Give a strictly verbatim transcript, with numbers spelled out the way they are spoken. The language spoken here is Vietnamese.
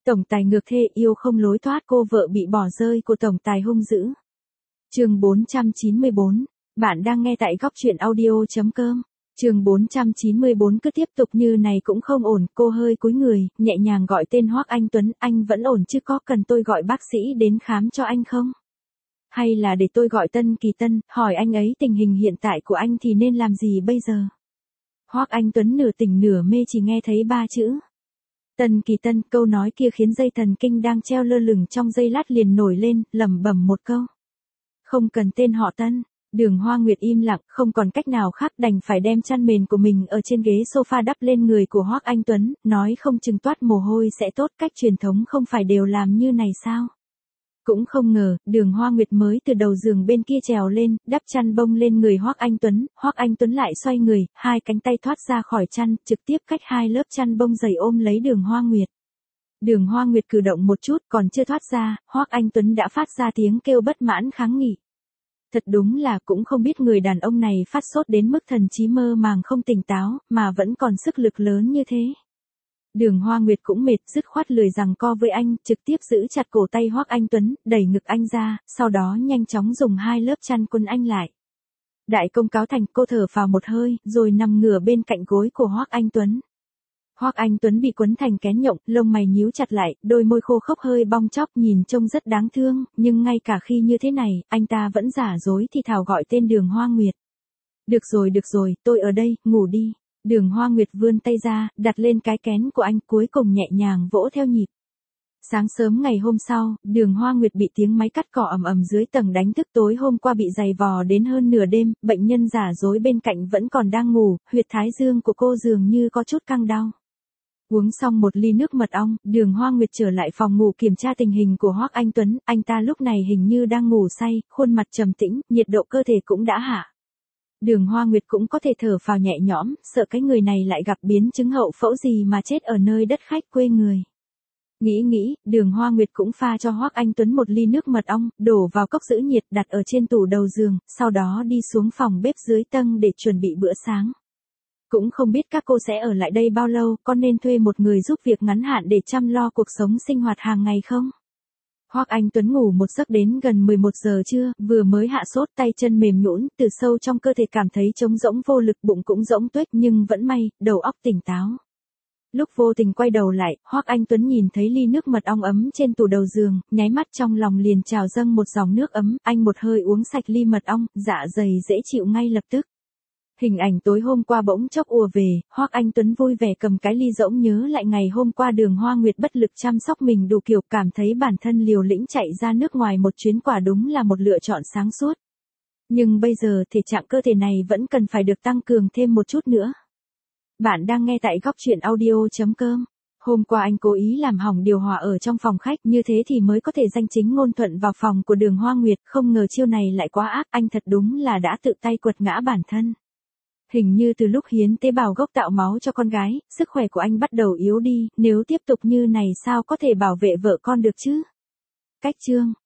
Tổng tài ngược thê yêu không lối thoát, cô vợ bị bỏ rơi của tổng tài hung dữ. Chương bốn trăm chín mươi bốn. Bạn đang nghe tại góc truyện audio chấm com. Chương bốn trăm chín mươi bốn. Cứ tiếp tục như này cũng không ổn, cô hơi cúi người, nhẹ nhàng gọi tên Hoắc Anh Tuấn, anh vẫn ổn chứ, có cần tôi gọi bác sĩ đến khám cho anh không? Hay là để tôi gọi Tân Kỳ Tân, hỏi anh ấy tình hình hiện tại của anh thì nên làm gì bây giờ? Hoắc Anh Tuấn nửa tỉnh nửa mê chỉ nghe thấy ba chữ Tân Kỳ Tân, câu nói kia khiến dây thần kinh đang treo lơ lửng trong giây lát liền nổi lên, lẩm bẩm một câu. Không cần tên họ Tân. Đường Hoa Nguyệt im lặng, không còn cách nào khác, đành phải đem chăn mền của mình ở trên ghế sofa đắp lên người của Hoắc Anh Tuấn, nói không chừng toát mồ hôi sẽ tốt, cách truyền thống không phải đều làm như này sao? Cũng không ngờ, Đường Hoa Nguyệt mới từ đầu giường bên kia trèo lên, đắp chăn bông lên người Hoắc Anh Tuấn, Hoắc Anh Tuấn lại xoay người, hai cánh tay thoát ra khỏi chăn, trực tiếp cách hai lớp chăn bông dày ôm lấy Đường Hoa Nguyệt. Đường Hoa Nguyệt cử động một chút, còn chưa thoát ra, Hoắc Anh Tuấn đã phát ra tiếng kêu bất mãn kháng nghị. Thật đúng là cũng không biết người đàn ông này phát sốt đến mức thần trí mơ màng không tỉnh táo, mà vẫn còn sức lực lớn như thế. Đường Hoa Nguyệt cũng mệt, dứt khoát lười giằng co với anh, trực tiếp giữ chặt cổ tay Hoắc Anh Tuấn, đẩy ngực anh ra, sau đó nhanh chóng dùng hai lớp chăn quấn anh lại. Đại công cáo thành, cô thở phào một hơi, rồi nằm ngửa bên cạnh gối của Hoắc Anh Tuấn. Hoắc Anh Tuấn bị quấn thành kén nhộng, lông mày nhíu chặt lại, đôi môi khô khốc hơi bong chóc, nhìn trông rất đáng thương, nhưng ngay cả khi như thế này, anh ta vẫn giả dối thì thào gọi tên Đường Hoa Nguyệt. Được rồi được rồi, tôi ở đây, ngủ đi. Đường Hoa Nguyệt vươn tay ra, đặt lên cái kén của anh, cuối cùng nhẹ nhàng vỗ theo nhịp. Sáng sớm ngày hôm sau, Đường Hoa Nguyệt bị tiếng máy cắt cỏ ầm ầm dưới tầng đánh thức, tối hôm qua bị giày vò đến hơn nửa đêm, bệnh nhân giả dối bên cạnh vẫn còn đang ngủ, huyệt thái dương của cô dường như có chút căng đau. Uống xong một ly nước mật ong, Đường Hoa Nguyệt trở lại phòng ngủ kiểm tra tình hình của Hoắc Anh Tuấn, anh ta lúc này hình như đang ngủ say, khuôn mặt trầm tĩnh, nhiệt độ cơ thể cũng đã hạ. Đường Hoa Nguyệt cũng có thể thở phào nhẹ nhõm, sợ cái người này lại gặp biến chứng hậu phẫu gì mà chết ở nơi đất khách quê người. Nghĩ nghĩ, Đường Hoa Nguyệt cũng pha cho Hoắc Anh Tuấn một ly nước mật ong, đổ vào cốc giữ nhiệt đặt ở trên tủ đầu giường, sau đó đi xuống phòng bếp dưới tầng để chuẩn bị bữa sáng. Cũng không biết các cô sẽ ở lại đây bao lâu, có nên thuê một người giúp việc ngắn hạn để chăm lo cuộc sống sinh hoạt hàng ngày không? Hoắc Anh Tuấn ngủ một giấc đến gần mười một giờ trưa, vừa mới hạ sốt, tay chân mềm nhũn, từ sâu trong cơ thể cảm thấy trống rỗng vô lực, bụng cũng rỗng tuếch, nhưng vẫn may, đầu óc tỉnh táo. Lúc vô tình quay đầu lại, Hoắc Anh Tuấn nhìn thấy ly nước mật ong ấm trên tủ đầu giường, nháy mắt trong lòng liền trào dâng một dòng nước ấm, anh một hơi uống sạch ly mật ong, dạ dày dễ chịu ngay lập tức. Hình ảnh tối hôm qua bỗng chốc ùa về, Hoắc Anh Tuấn vui vẻ cầm cái ly rỗng nhớ lại ngày hôm qua Đường Hoa Nguyệt bất lực chăm sóc mình đủ kiểu, cảm thấy bản thân liều lĩnh chạy ra nước ngoài một chuyến quả đúng là một lựa chọn sáng suốt. Nhưng bây giờ thể trạng cơ thể này vẫn cần phải được tăng cường thêm một chút nữa. Bạn đang nghe tại góc truyện audio chấm com. Hôm qua anh cố ý làm hỏng điều hòa ở trong phòng khách, như thế thì mới có thể danh chính ngôn thuận vào phòng của Đường Hoa Nguyệt, không ngờ chiêu này lại quá ác, anh thật đúng là đã tự tay quật ngã bản thân. Hình như từ lúc hiến tế bào gốc tạo máu cho con gái, sức khỏe của anh bắt đầu yếu đi, nếu tiếp tục như này sao có thể bảo vệ vợ con được chứ? Cách chương